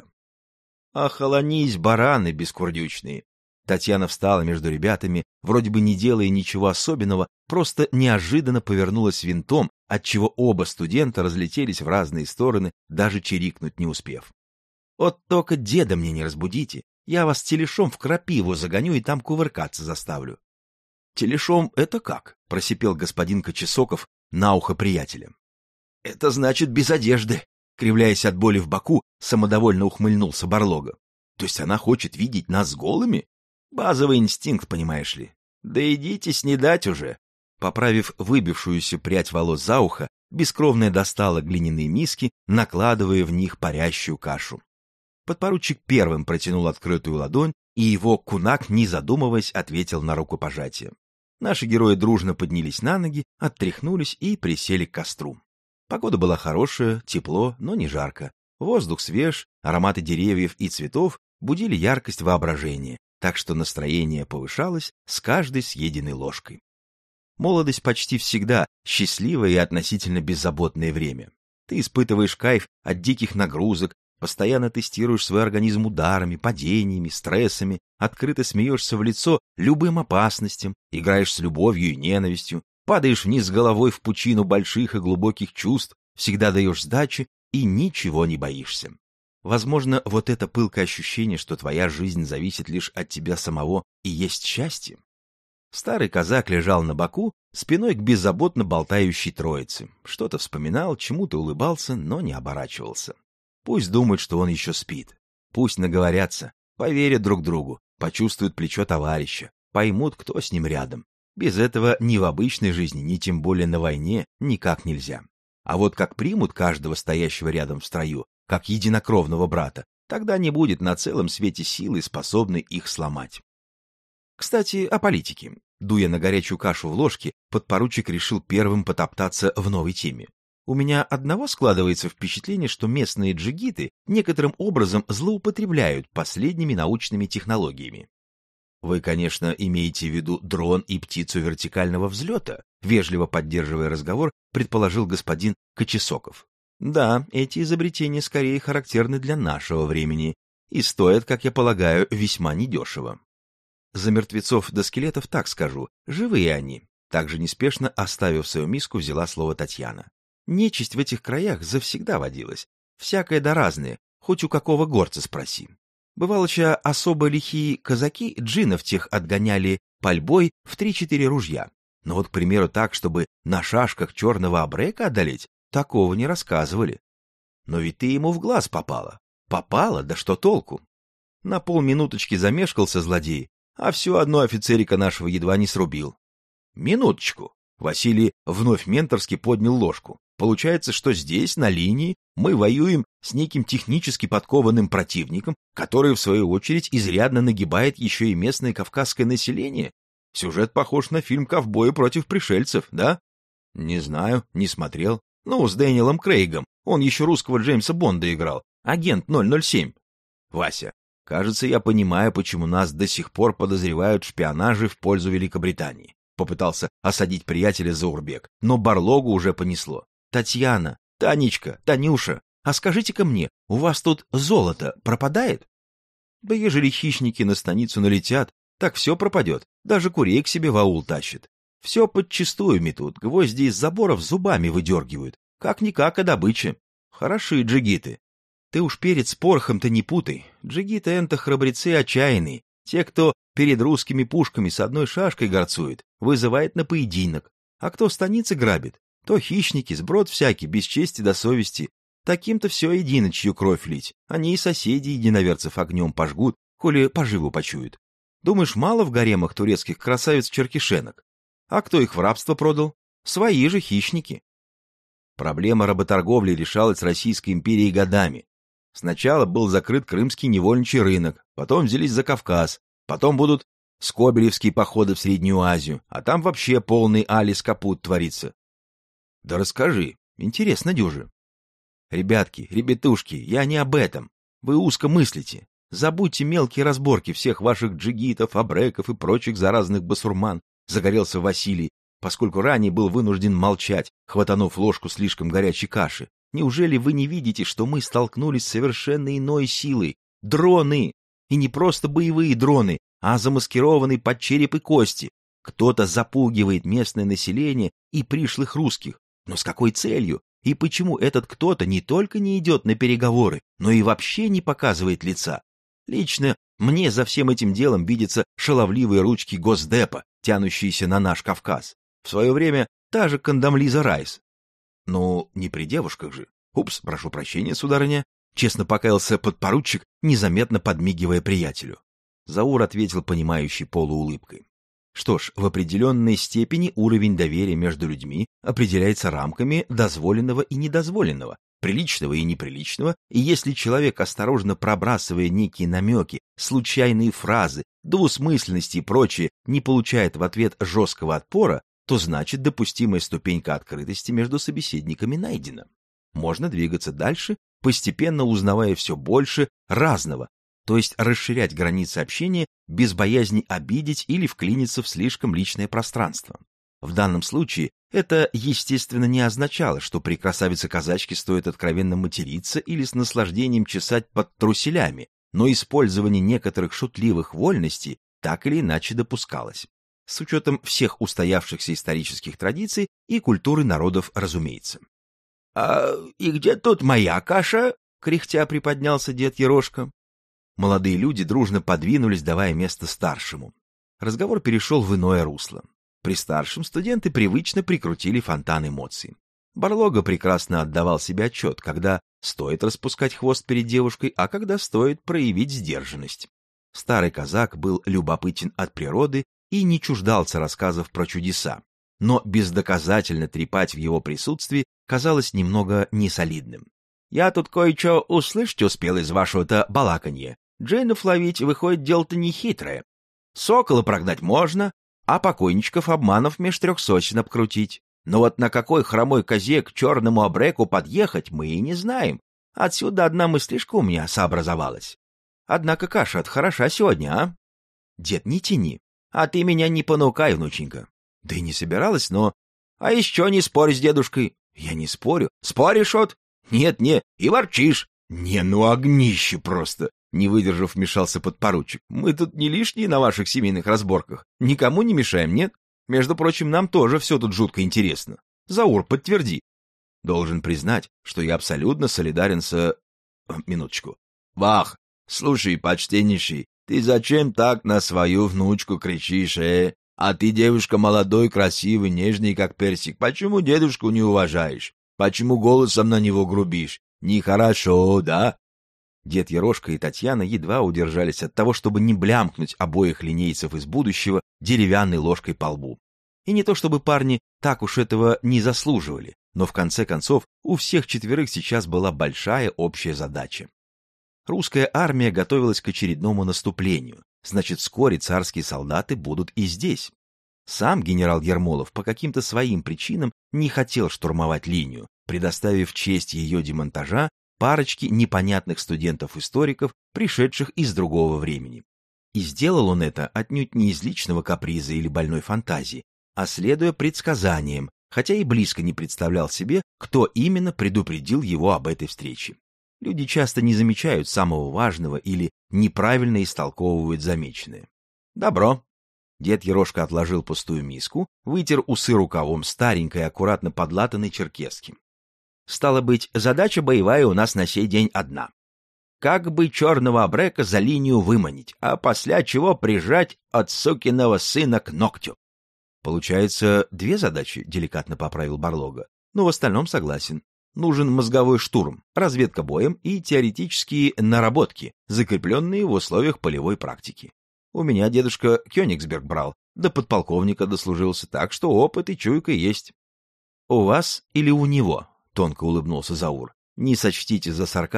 «Охолонись, бараны бескурдючные!» Татьяна встала между ребятами, вроде бы не делая ничего особенного, просто неожиданно повернулась винтом, отчего оба студента разлетелись в разные стороны, даже чирикнуть не успев. «Вот только деда мне не разбудите, я вас телешом в крапиву загоню и там кувыркаться заставлю». «Телешом — это как?» — просипел господин Кочесоков на ухо приятелям. «Это значит без одежды», — кривляясь от боли в боку, самодовольно ухмыльнулся Барлога. «То есть она хочет видеть нас голыми? Базовый инстинкт, понимаешь ли. Да идите снедать уже». Поправив выбившуюся прядь волос за ухо, бескровная достала глиняные миски, накладывая в них парящую кашу. Подпоручик первым протянул открытую ладонь, и его кунак, не задумываясь, ответил на рукопожатие. Наши герои дружно поднялись на ноги, оттряхнулись и присели к костру. Погода была хорошая, тепло, но не жарко. Воздух свеж, ароматы деревьев и цветов будили яркость воображения, так что настроение повышалось с каждой съеденной ложкой. Молодость почти всегда счастливое и относительно беззаботное время. Ты испытываешь кайф от диких нагрузок, постоянно тестируешь свой организм ударами, падениями, стрессами, открыто смеешься в лицо любым опасностям, играешь с любовью и ненавистью, падаешь вниз головой в пучину больших и глубоких чувств, всегда даешь сдачи и ничего не боишься. Возможно, вот это пылкое ощущение, что твоя жизнь зависит лишь от тебя самого, и есть счастье. Старый казак лежал на боку, спиной к беззаботно болтающей троице. Что-то вспоминал, чему-то улыбался, но не оборачивался. Пусть думают, что он еще спит. Пусть наговорятся, поверят друг другу, почувствуют плечо товарища, поймут, кто с ним рядом. Без этого ни в обычной жизни, ни тем более на войне никак нельзя. А вот как примут каждого стоящего рядом в строю, как единокровного брата, тогда не будет на целом свете силы, способной их сломать. Кстати, о политике. Дуя на горячую кашу в ложке, подпоручик решил первым потоптаться в новой теме. У меня одного складывается впечатление, что местные джигиты некоторым образом злоупотребляют последними научными технологиями. Вы, конечно, имеете в виду дрон и птицу вертикального взлета, вежливо поддерживая разговор, предположил господин Кочесоков. Да, эти изобретения скорее характерны для нашего времени и стоят, как я полагаю, весьма недешево. За мертвецов до скелетов так скажу, живые они. Также неспешно, оставив свою миску, взяла слово Татьяна. Нечисть в этих краях завсегда водилась, всякое да разное, хоть у какого горца спроси. Бывалоча особо лихие казаки джинов тех отгоняли пальбой в 3-4 ружья. Но вот, к примеру, так, чтобы на шашках черного абрека одолеть, такого не рассказывали. Но ведь ты ему в глаз попала. Попала, да что толку? На полминуточки замешкался злодей, а все одно офицерика нашего едва не срубил. Минуточку. Василий вновь менторски поднял ложку. Получается, что здесь, на линии, мы воюем с неким технически подкованным противником, который, в свою очередь, изрядно нагибает еще и местное кавказское население. Сюжет похож на фильм «Ковбои против пришельцев», да? Не знаю, не смотрел. Ну, с Дэниелом Крейгом. Он еще русского Джеймса Бонда играл. Агент 007. Вася, кажется, я понимаю, почему нас до сих пор подозревают в шпионаже в пользу Великобритании. Попытался осадить приятеля Заурбек, но Барлогу уже понесло. Татьяна, Танечка, Танюша, а скажите-ка мне, у вас тут золото пропадает? Да ежели хищники на станицу налетят, так все пропадет, даже курей к себе в аул тащат. Все подчистую метут, гвозди из заборов зубами выдергивают. Как-никак, а добыча. Хороши джигиты. Ты уж перед порохом-то не путай. Джигиты энто храбрецы отчаянные. Те, кто перед русскими пушками с одной шашкой горцует, вызывает на поединок. А кто станицы грабит, то хищники, сброд всякий, без чести до совести. Таким-то все едино, чью кровь лить. Они и соседей единоверцев огнем пожгут, коли поживу почуют. Думаешь, мало в гаремах турецких красавиц-черкишенок? А кто их в рабство продал? Свои же хищники. Проблема работорговли решалась Российской империей годами. Сначала был закрыт крымский невольничий рынок, потом взялись за Кавказ, потом будут скобелевские походы в Среднюю Азию, а там вообще полный Алис Капут творится. Да расскажи, интересно дюже. Ребятки, ребятушки, я не об этом. Вы узко мыслите. Забудьте мелкие разборки всех ваших джигитов, абреков и прочих заразных басурман, загорелся Василий, поскольку ранее был вынужден молчать, хватанув ложку слишком горячей каши. Неужели вы не видите, что мы столкнулись с совершенно иной силой? Дроны! И не просто боевые дроны, а замаскированные под череп и кости. Кто-то запугивает местное население и пришлых русских. Но с какой целью? И почему этот кто-то не только не идет на переговоры, но и вообще не показывает лица? Лично мне за всем этим делом видятся шаловливые ручки Госдепа, тянущиеся на наш Кавказ. В свое время та же Кандамлиза Райс. Ну, не при девушках же. Упс, прошу прощения, сударыня. Честно покаялся подпоручик, незаметно подмигивая приятелю. Заур ответил понимающей полуулыбкой. Что ж, в определенной степени уровень доверия между людьми определяется рамками дозволенного и недозволенного, приличного и неприличного, и если человек, осторожно пробрасывая некие намеки, случайные фразы, двусмысленности и прочее, не получает в ответ жесткого отпора, то значит допустимая ступенька открытости между собеседниками найдена. Можно двигаться дальше, постепенно узнавая все больше разного, то есть расширять границы общения без боязни обидеть или вклиниться в слишком личное пространство. В данном случае это, естественно, не означало, что при красавице-казачке стоит откровенно материться или с наслаждением чесать под труселями, но использование некоторых шутливых вольностей так или иначе допускалось. С учетом всех устоявшихся исторических традиций и культуры народов, разумеется. И где тут моя каша?» — кряхтя приподнялся дед Ерошка. Молодые люди дружно подвинулись, давая место старшему. Разговор перешел в иное русло. При старшем студенты привычно прикрутили фонтан эмоций. Барлога прекрасно отдавал себе отчет, когда стоит распускать хвост перед девушкой, а когда стоит проявить сдержанность. Старый казак был любопытен от природы и не чуждался рассказов про чудеса, но бездоказательно трепать в его присутствии казалось немного несолидным. «Я тут кое-что услышать успел из вашего-то балаканья. Джинов ловить, выходит, дело-то нехитрое. Сокола прогнать можно, а покойничков обманов меж 3 сосен обкрутить. Но вот на какой хромой козе к черному абреку подъехать мы и не знаем. Отсюда одна мыслишка у меня сообразовалась. Однако каша-то хороша сегодня, а?» «Дед, не тяни. А ты меня не понукай, внученька». «Да и не собиралась, но...» «А еще не спорь с дедушкой». «Я не спорю». «Споришь, от?» «Нет, и ворчишь». «Не, ну огнище просто!» Не выдержав, вмешался подпоручик. «Мы тут не лишние на ваших семейных разборках. Никому не мешаем, нет? Между прочим, нам тоже все тут жутко интересно. Заур, подтверди». Должен признать, что я абсолютно солидарен с... Минуточку. «Вах, слушай, почтеннейший, ты зачем так на свою внучку кричишь, А ты девушка молодой, красивый, нежный, как персик. Почему дедушку не уважаешь? Почему голосом на него грубишь? Нехорошо, да?» Дед Ерошка и Татьяна едва удержались от того, чтобы не блямкнуть обоих линейцев из будущего деревянной ложкой по лбу. И не то чтобы парни так уж этого не заслуживали, но в конце концов у всех четверых сейчас была большая общая задача. Русская армия готовилась к очередному наступлению, значит, вскоре царские солдаты будут и здесь. Сам генерал Ермолов по каким-то своим причинам не хотел штурмовать линию, предоставив честь ее демонтажа парочке непонятных студентов-историков, пришедших из другого времени. И сделал он это отнюдь не из личного каприза или больной фантазии, а следуя предсказаниям, хотя и близко не представлял себе, кто именно предупредил его об этой встрече. Люди часто не замечают самого важного или неправильно истолковывают замеченное. «Добро». Дед Ерошка отложил пустую миску, вытер усы рукавом старенькой, аккуратно подлатанной черкески. «Стало быть, задача боевая у нас на сей день одна. Как бы черного абрека за линию выманить, а после чего прижать от сукиного сына к ногтю?» «Получается, 2 задачи», — деликатно поправил Барлога. «Но в остальном согласен. Нужен мозговой штурм, разведка боем и теоретические наработки, закрепленные в условиях полевой практики. У меня дедушка Кёнигсберг брал, до подполковника дослужился, так что опыт и чуйка есть». «У вас или у него?» — тонко улыбнулся Заур. «Не сочтите за сарказм.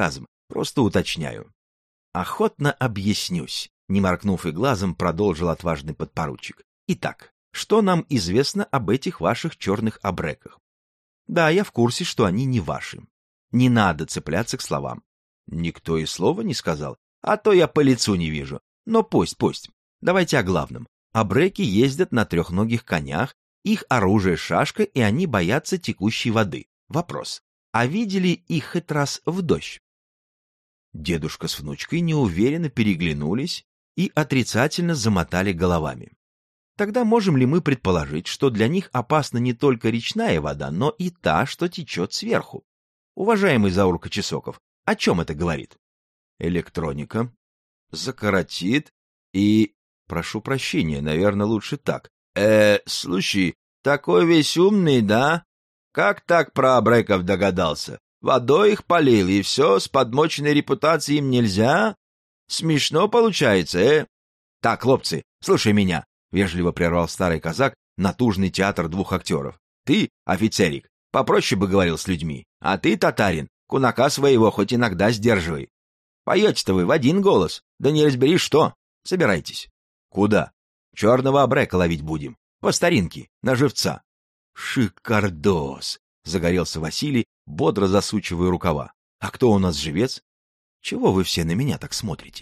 Просто уточняю. Охотно объяснюсь, не моргнув и глазом, продолжил отважный подпоручик. Итак, что нам известно об этих ваших черных абреках? Да, я в курсе, что они не ваши. Не надо цепляться к словам. Никто и слова не сказал, а то я по лицу не вижу. Но пусть. Давайте о главном. Абреки ездят на трехногих конях, их оружие шашка, и они боятся текущей воды. Вопрос. А видели их хоть раз в дождь? Дедушка с внучкой неуверенно переглянулись и отрицательно замотали головами. Тогда можем ли мы предположить, что для них опасна не только речная вода, но и та, что течет сверху? Уважаемый Заур Кочесоков, о чем это говорит? Электроника, закоротит и... Прошу прощения, наверное, лучше так. Слушай, такой весь умный, да? Как так про абреков догадался? Водой их полил, и все, с подмоченной репутацией им нельзя? Смешно получается, Так, хлопцы, слушай меня, — вежливо прервал старый казак натужный театр двух актеров. Ты, офицерик, попроще бы говорил с людьми, а ты, татарин, кунака своего хоть иногда сдерживай. Поете-то вы в один голос, да не разбери что. Собирайтесь. Куда? Черного абрека ловить будем. По старинке, на живца. Шикардос! Загорелся Василий, бодро засучивая рукава. А кто у нас живец? Чего вы все на меня так смотрите?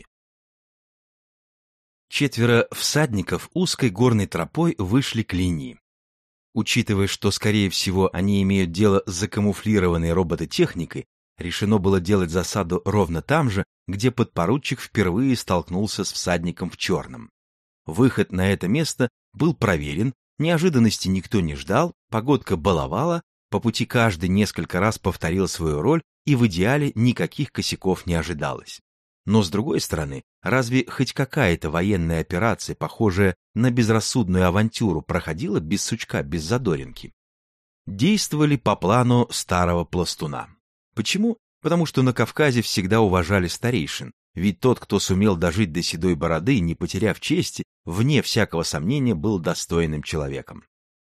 4 всадников узкой горной тропой вышли к линии. Учитывая, что, скорее всего, они имеют дело с закамуфлированной робототехникой, решено было делать засаду ровно там же, где подпоручик впервые столкнулся с всадником в черном. Выход на это место был проверен, неожиданности никто не ждал, погодка баловала, по пути каждый несколько раз повторил свою роль, и в идеале никаких косяков не ожидалось. Но, с другой стороны, разве хоть какая-то военная операция, похожая на безрассудную авантюру, проходила без сучка, без задоринки? Действовали по плану старого пластуна. Почему? Потому что на Кавказе всегда уважали старейшин, ведь тот, кто сумел дожить до седой бороды, не потеряв чести, вне всякого сомнения был достойным человеком.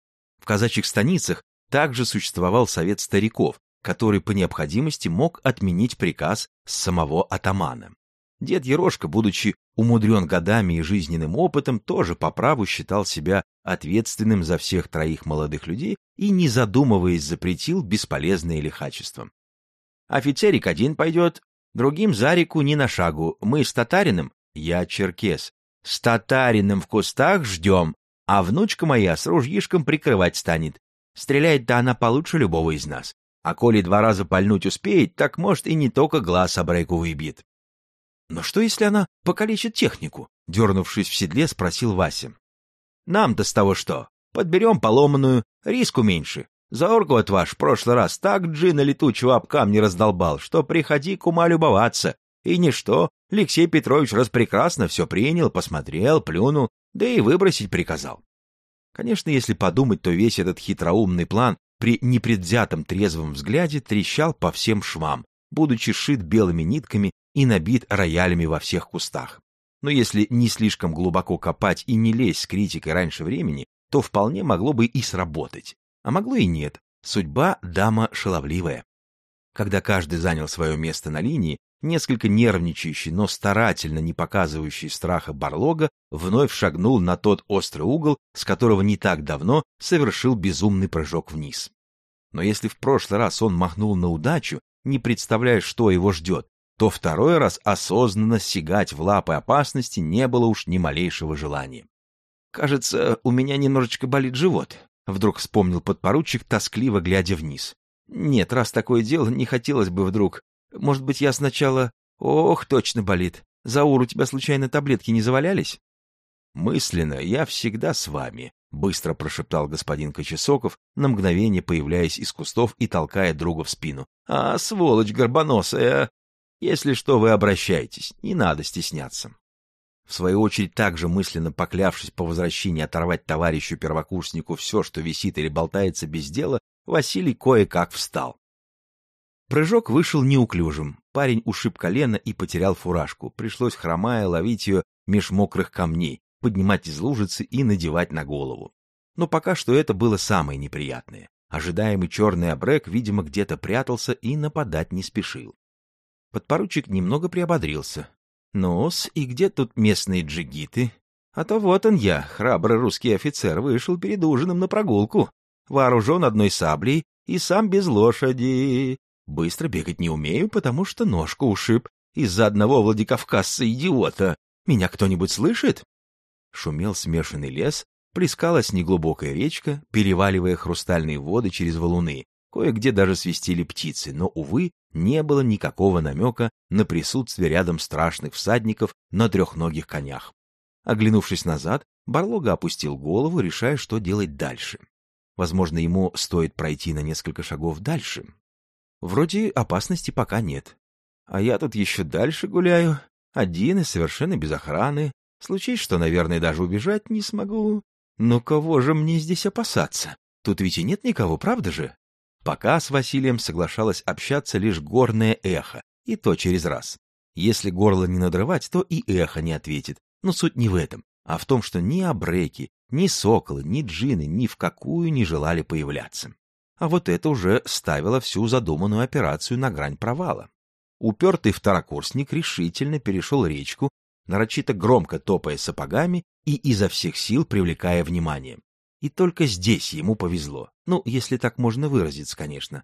В казачьих станицах также существовал совет стариков, который по необходимости мог отменить приказ с самого атамана. Дед Ерошка, будучи умудрен годами и жизненным опытом, тоже по праву считал себя ответственным за всех 3 молодых людей и, не задумываясь, запретил бесполезное лихачество. Офицерик один пойдет, другим за реку ни на шагу. Мы с татарином, я черкес, с татарином в кустах ждем, а внучка моя с ружьишком прикрывать станет. Стреляет-то она получше любого из нас. А коли 2 раза пальнуть успеет, так, может, и не только глаз абреку выбьет. Но что, если она покалечит технику? Дернувшись в седле, спросил Вася. Нам-то с того что? Подберем поломанную, риску меньше. Заоргот ваш в прошлый раз так джина летучего об камни раздолбал, что приходи к ума любоваться. И ничто, Алексей Петрович распрекрасно все принял, посмотрел, плюнул, да и выбросить приказал. Конечно, если подумать, то весь этот хитроумный план при непредвзятом трезвом взгляде трещал по всем швам, будучи сшит белыми нитками и набит роялями во всех кустах. Но если не слишком глубоко копать и не лезть с критикой раньше времени, то вполне могло бы и сработать. А могло и нет. Судьба — дама шаловливая. Когда каждый занял свое место на линии, несколько нервничающий, но старательно не показывающий страха Барлога вновь шагнул на тот острый угол, с которого не так давно совершил безумный прыжок вниз. Но если в прошлый раз он махнул на удачу, не представляя, что его ждет, то второй раз осознанно сигать в лапы опасности не было уж ни малейшего желания. «Кажется, у меня немножечко болит живот», — вдруг вспомнил подпоручик, тоскливо глядя вниз. «Нет, раз такое дело, не хотелось бы вдруг. Может быть, я сначала... Ох, точно болит. Заур, у тебя случайно таблетки не завалялись?» «Мысленно я всегда с вами», — быстро прошептал господин Кочесоков, на мгновение появляясь из кустов и толкая друга в спину. «А, сволочь горбоносая! Если что, вы обращайтесь, не надо стесняться». В свою очередь, также мысленно поклявшись по возвращении оторвать товарищу-первокурснику все, что висит или болтается без дела, Василий кое-как встал. Прыжок вышел неуклюжим. Парень ушиб колено и потерял фуражку. Пришлось, хромая, ловить ее меж мокрых камней, поднимать из лужицы и надевать на голову. Но пока что это было самое неприятное. Ожидаемый черный абрек, видимо, где-то прятался и нападать не спешил. Подпоручик немного приободрился. Ну-с, и где тут местные джигиты? А то вот он я, храбрый русский офицер, вышел перед ужином на прогулку. Вооружен одной саблей и сам без лошади. Быстро бегать не умею, потому что ножку ушиб из-за одного владикавказца-идиота. Меня кто-нибудь слышит? Шумел смешанный лес, плескалась неглубокая речка, переваливая хрустальные воды через валуны. Кое-где даже свистели птицы, но, увы, не было никакого намека на присутствие рядом страшных всадников на трехногих конях. Оглянувшись назад, Барлога опустил голову, решая, что делать дальше. Возможно, ему стоит пройти на несколько шагов дальше. Вроде опасности пока нет. А я тут еще дальше гуляю, один и совершенно без охраны. Случись, что, наверное, даже убежать не смогу. Но кого же мне здесь опасаться? Тут ведь и нет никого, правда же? Пока с Василием соглашалось общаться лишь горное эхо, и то через раз. Если горло не надрывать, то и эхо не ответит. Но суть не в этом, а в том, что ни абреки, ни соколы, ни джинны ни в какую не желали появляться. А вот это уже ставило всю задуманную операцию на грань провала. Упертый второкурсник решительно перешел речку, нарочито громко топая сапогами и изо всех сил привлекая внимание. И только здесь ему повезло. Ну, если так можно выразиться, конечно.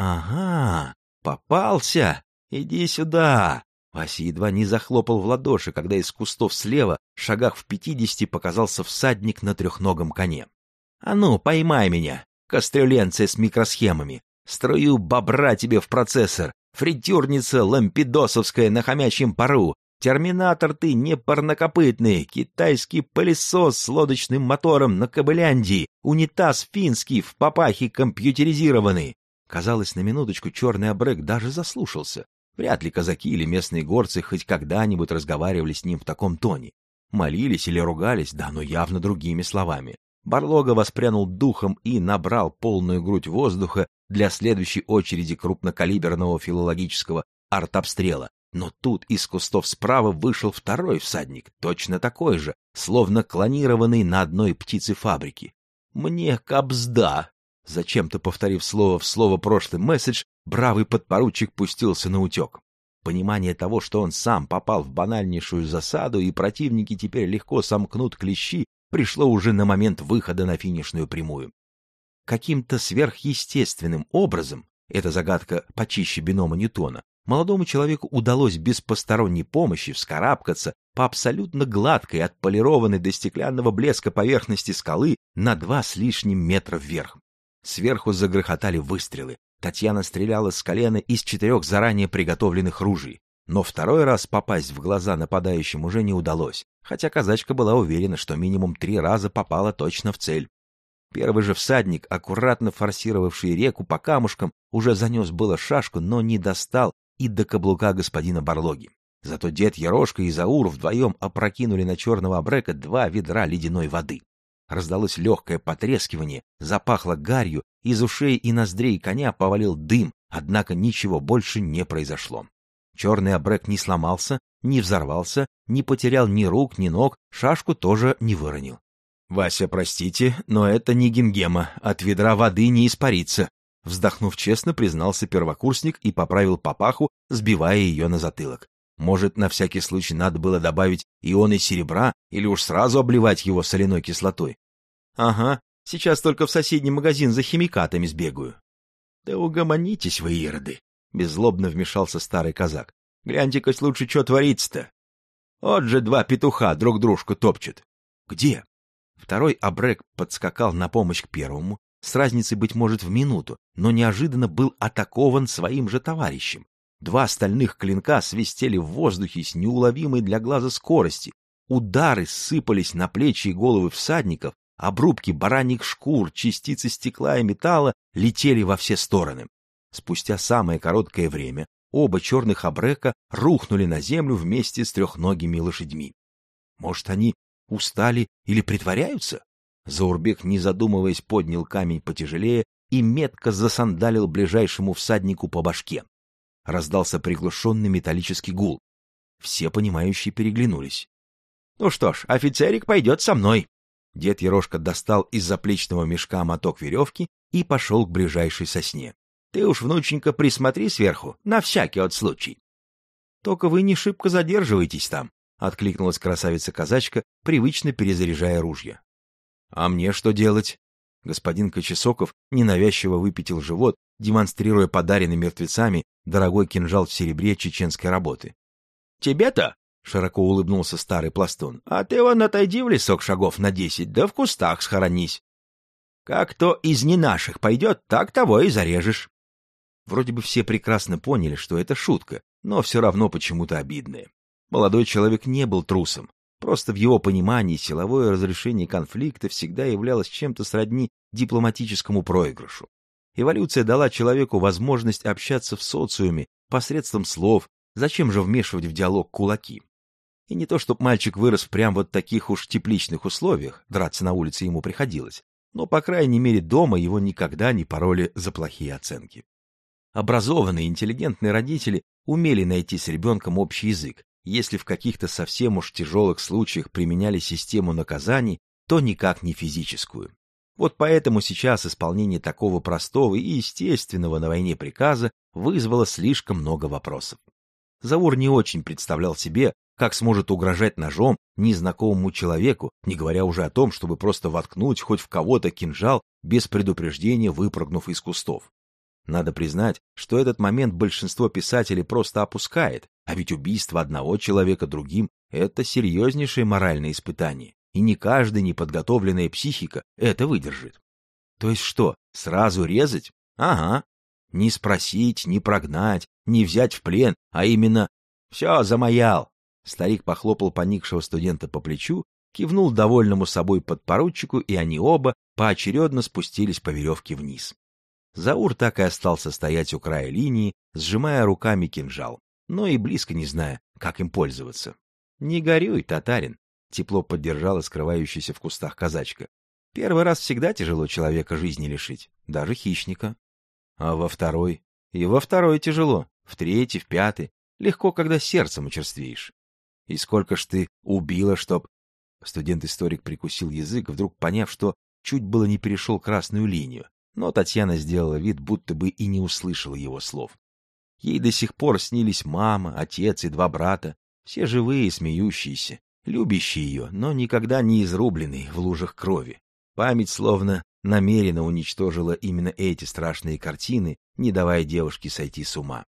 «Ага, попался! Иди сюда!» Вася едва не захлопал в ладоши, когда из кустов слева, шагах в 50, показался всадник на трехногом коне. «А ну, поймай меня, кастрюленция с микросхемами! Струю бобра тебе в процессор! Фритюрница лампидосовская на хомячьем пару! Терминатор ты не парнокопытный, китайский пылесос с лодочным мотором на Кобыляндии, унитаз финский в папахе компьютеризированный!» Казалось, на минуточку черный абрек даже заслушался. Вряд ли казаки или местные горцы хоть когда-нибудь разговаривали с ним в таком тоне. Молились или ругались, да, но явно другими словами. Барлога воспрянул духом и набрал полную грудь воздуха для следующей очереди крупнокалиберного филологического артобстрела. Но тут из кустов справа вышел второй всадник, точно такой же, словно клонированный на одной птицефабрике. «Мне кабзда!» Зачем-то повторив слово в слово прошлый месседж, бравый подпоручик пустился на утек. Понимание того, что он сам попал в банальнейшую засаду и противники теперь легко сомкнут клещи, пришло уже на момент выхода на финишную прямую. Каким-то сверхъестественным образом, эта загадка почище бинома Ньютона, молодому человеку удалось без посторонней помощи вскарабкаться по абсолютно гладкой, отполированной до стеклянного блеска поверхности скалы на 2 с лишним метра вверх. Сверху загрохотали выстрелы. Татьяна стреляла с колена из 4 заранее приготовленных ружей. Но второй раз попасть в глаза нападающим уже не удалось, хотя казачка была уверена, что минимум 3 раза попала точно в цель. Первый же всадник, аккуратно форсировавший реку по камушкам, уже занес было шашку, но не достал и до каблука господина Барлоги. Зато дед Ерошка и Заур вдвоем опрокинули на черного абрека 2 ведра ледяной воды. Раздалось легкое потрескивание, запахло гарью, из ушей и ноздрей коня повалил дым, однако ничего больше не произошло. Черный абрек не сломался, не взорвался, не потерял ни рук, ни ног, шашку тоже не выронил. «Вася, простите, но это не гингема, от ведра воды не испарится», вздохнув честно, признался первокурсник и поправил папаху, сбивая ее на затылок. Может, на всякий случай надо было добавить ионы серебра или уж сразу обливать его соляной кислотой? «Ага, сейчас только в соседний магазин за химикатами сбегаю». «Да угомонитесь вы, ироды!» — беззлобно вмешался старый казак. «Гляньте-ка лучше, что творится-то! Вот же 2 петуха друг дружку топчут!» «Где?» Второй абрек подскакал на помощь к первому, с разницей, быть может, в минуту, но неожиданно был атакован своим же товарищем. 2 стальных клинка свистели в воздухе с неуловимой для глаза скорости. Удары сыпались на плечи и головы всадников, обрубки бараньих шкур, частицы стекла и металла летели во все стороны. Спустя самое короткое время оба черных абрека рухнули на землю вместе с трехногими лошадьми. Может, они устали или притворяются? Заурбек, не задумываясь, поднял камень потяжелее и метко засандалил ближайшему всаднику по башке. Раздался приглушенный металлический гул. Все понимающие переглянулись. «Ну что ж, офицерик пойдет со мной». Дед Ерошка достал из заплечного мешка моток веревки и пошел к ближайшей сосне. «Ты уж, внученька, присмотри сверху, на всякий случай». Только вы не шибко задерживаетесь там, — откликнулась красавица-казачка, привычно перезаряжая ружья. — А мне что делать? Господин Кочесоков ненавязчиво выпятил живот, демонстрируя подаренный мертвецами дорогой кинжал в серебре чеченской работы. — Тебе-то? — широко улыбнулся старый пластун. — А ты вон отойди в лесок шагов на 10, да в кустах схоронись. Как кто из не наших пойдет, так того и зарежешь. Вроде бы все прекрасно поняли, что это шутка, но все равно почему-то обидная. Молодой человек не был трусом. Просто в его понимании силовое разрешение конфликта всегда являлось чем-то сродни дипломатическому проигрышу. Эволюция дала человеку возможность общаться в социуме посредством слов, зачем же вмешивать в диалог кулаки? И не то, чтобы мальчик вырос прямо вот в таких уж тепличных условиях, драться на улице ему приходилось, но, по крайней мере, дома его никогда не пороли за плохие оценки. Образованные, интеллигентные родители умели найти с ребенком общий язык. Если в каких-то совсем уж тяжелых случаях применяли систему наказаний, то никак не физическую. Вот поэтому сейчас исполнение такого простого и естественного на войне приказа вызвало слишком много вопросов. Заур не очень представлял себе, как сможет угрожать ножом незнакомому человеку, не говоря уже о том, чтобы просто воткнуть хоть в кого-то кинжал, без предупреждения выпрыгнув из кустов. Надо признать, что этот момент большинство писателей просто опускает, а ведь убийство одного человека другим — это серьезнейшее моральное испытание, и не каждая неподготовленная психика это выдержит. То есть что, сразу резать? Ага. Не спросить, не прогнать, не взять в плен, а именно «все, замаял». Старик похлопал поникшего студента по плечу, кивнул довольному собой подпоручику, и они оба поочередно спустились по веревке вниз. Заур так и остался стоять у края линии, сжимая руками кинжал, но и близко не зная, как им пользоваться. — Не горюй, татарин, — тепло поддержала скрывающаяся в кустах казачка. — Первый раз всегда тяжело человека жизни лишить, даже хищника. А во второй? И во второй тяжело, в третий, в пятый. Легко, когда сердцем очерствеешь. И сколько ж ты убила, чтоб... Студент-историк прикусил язык, вдруг поняв, что чуть было не перешел красную линию. Но Татьяна сделала вид, будто бы и не услышала его слов. Ей до сих пор снились мама, отец и два брата, все живые, смеющиеся, любящие ее, но никогда не изрубленные в лужах крови. Память словно намеренно уничтожила именно эти страшные картины, не давая девушке сойти с ума.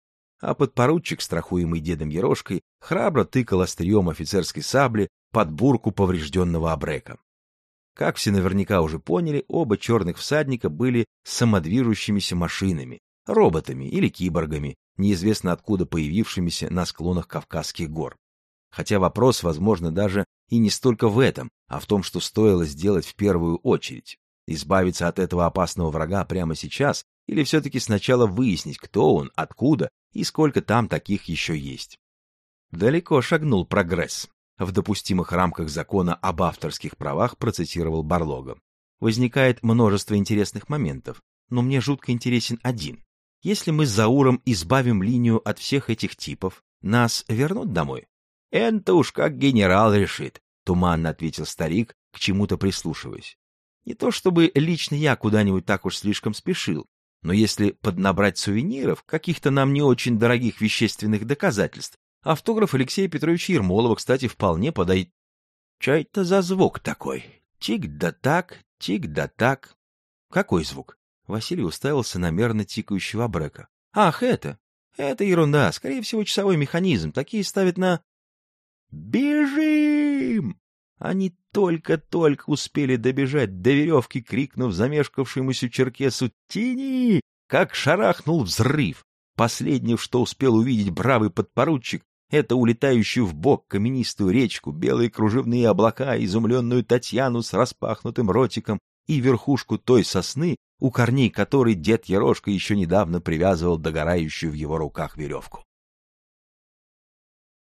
А подпоручик, страхуемый дедом Ерошкой, храбро тыкал острием офицерской сабли под бурку поврежденного абрека. Как все наверняка уже поняли, оба черных всадника были самодвижущимися машинами, роботами или киборгами, неизвестно откуда появившимися на склонах Кавказских гор. Хотя вопрос, возможно, даже и не столько в этом, а в том, что стоило сделать в первую очередь. Избавиться от этого опасного врага прямо сейчас или все-таки сначала выяснить, кто он, откуда и сколько там таких еще есть. Далеко шагнул прогресс. В допустимых рамках закона об авторских правах процитировал Барлога. Возникает множество интересных моментов, но мне жутко интересен один. Если мы с Зауром избавим линию от всех этих типов, нас вернут домой? — Это уж как генерал решит, — туманно ответил старик, к чему-то прислушиваясь. Не то чтобы лично я куда-нибудь так уж слишком спешил, но если поднабрать сувениров, каких-то нам не очень дорогих вещественных доказательств, автограф Алексея Петровича Ермолова, кстати, вполне подойдет. Что это за звук такой? Тик да так, тик да так. Какой звук? Василий уставился на мерно тикающего абрека. Ах, это ерунда, скорее всего, часовой механизм. Такие ставят на... Бежим! Они только-только успели добежать до веревки, крикнув замешкавшемуся черкесу «Тяни!», как шарахнул взрыв. Последнее, что успел увидеть бравый подпоручик, это улетающую в бок каменистую речку, белые кружевные облака, изумленную Татьяну с распахнутым ротиком и верхушку той сосны, у корней которой дед Ерошка еще недавно привязывал догорающую в его руках веревку.